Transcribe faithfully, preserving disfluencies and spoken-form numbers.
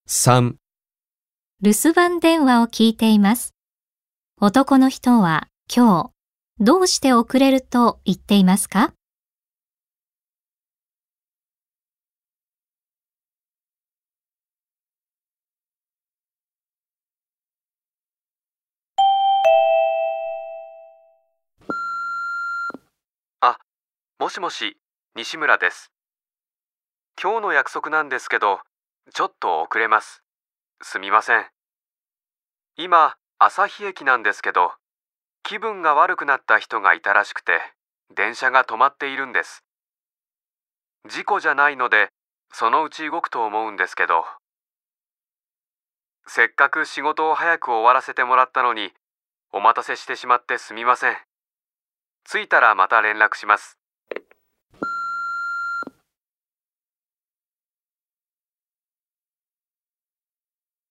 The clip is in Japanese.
さん、 留守番電話を聞いています。男の人は今日、どうして遅れると言っていますか？ あ、もしもし、西村です。今日の約束なんですけど、ちょっと遅れます。すみません。今、旭駅なんですけど、気分が悪くなった人がいたらしくて、電車が止まっているんです。事故じゃないので、そのうち動くと思うんですけど、せっかく仕事を早く終わらせてもらったのに、お待たせしてしまってすみません。着いたらまた連絡します。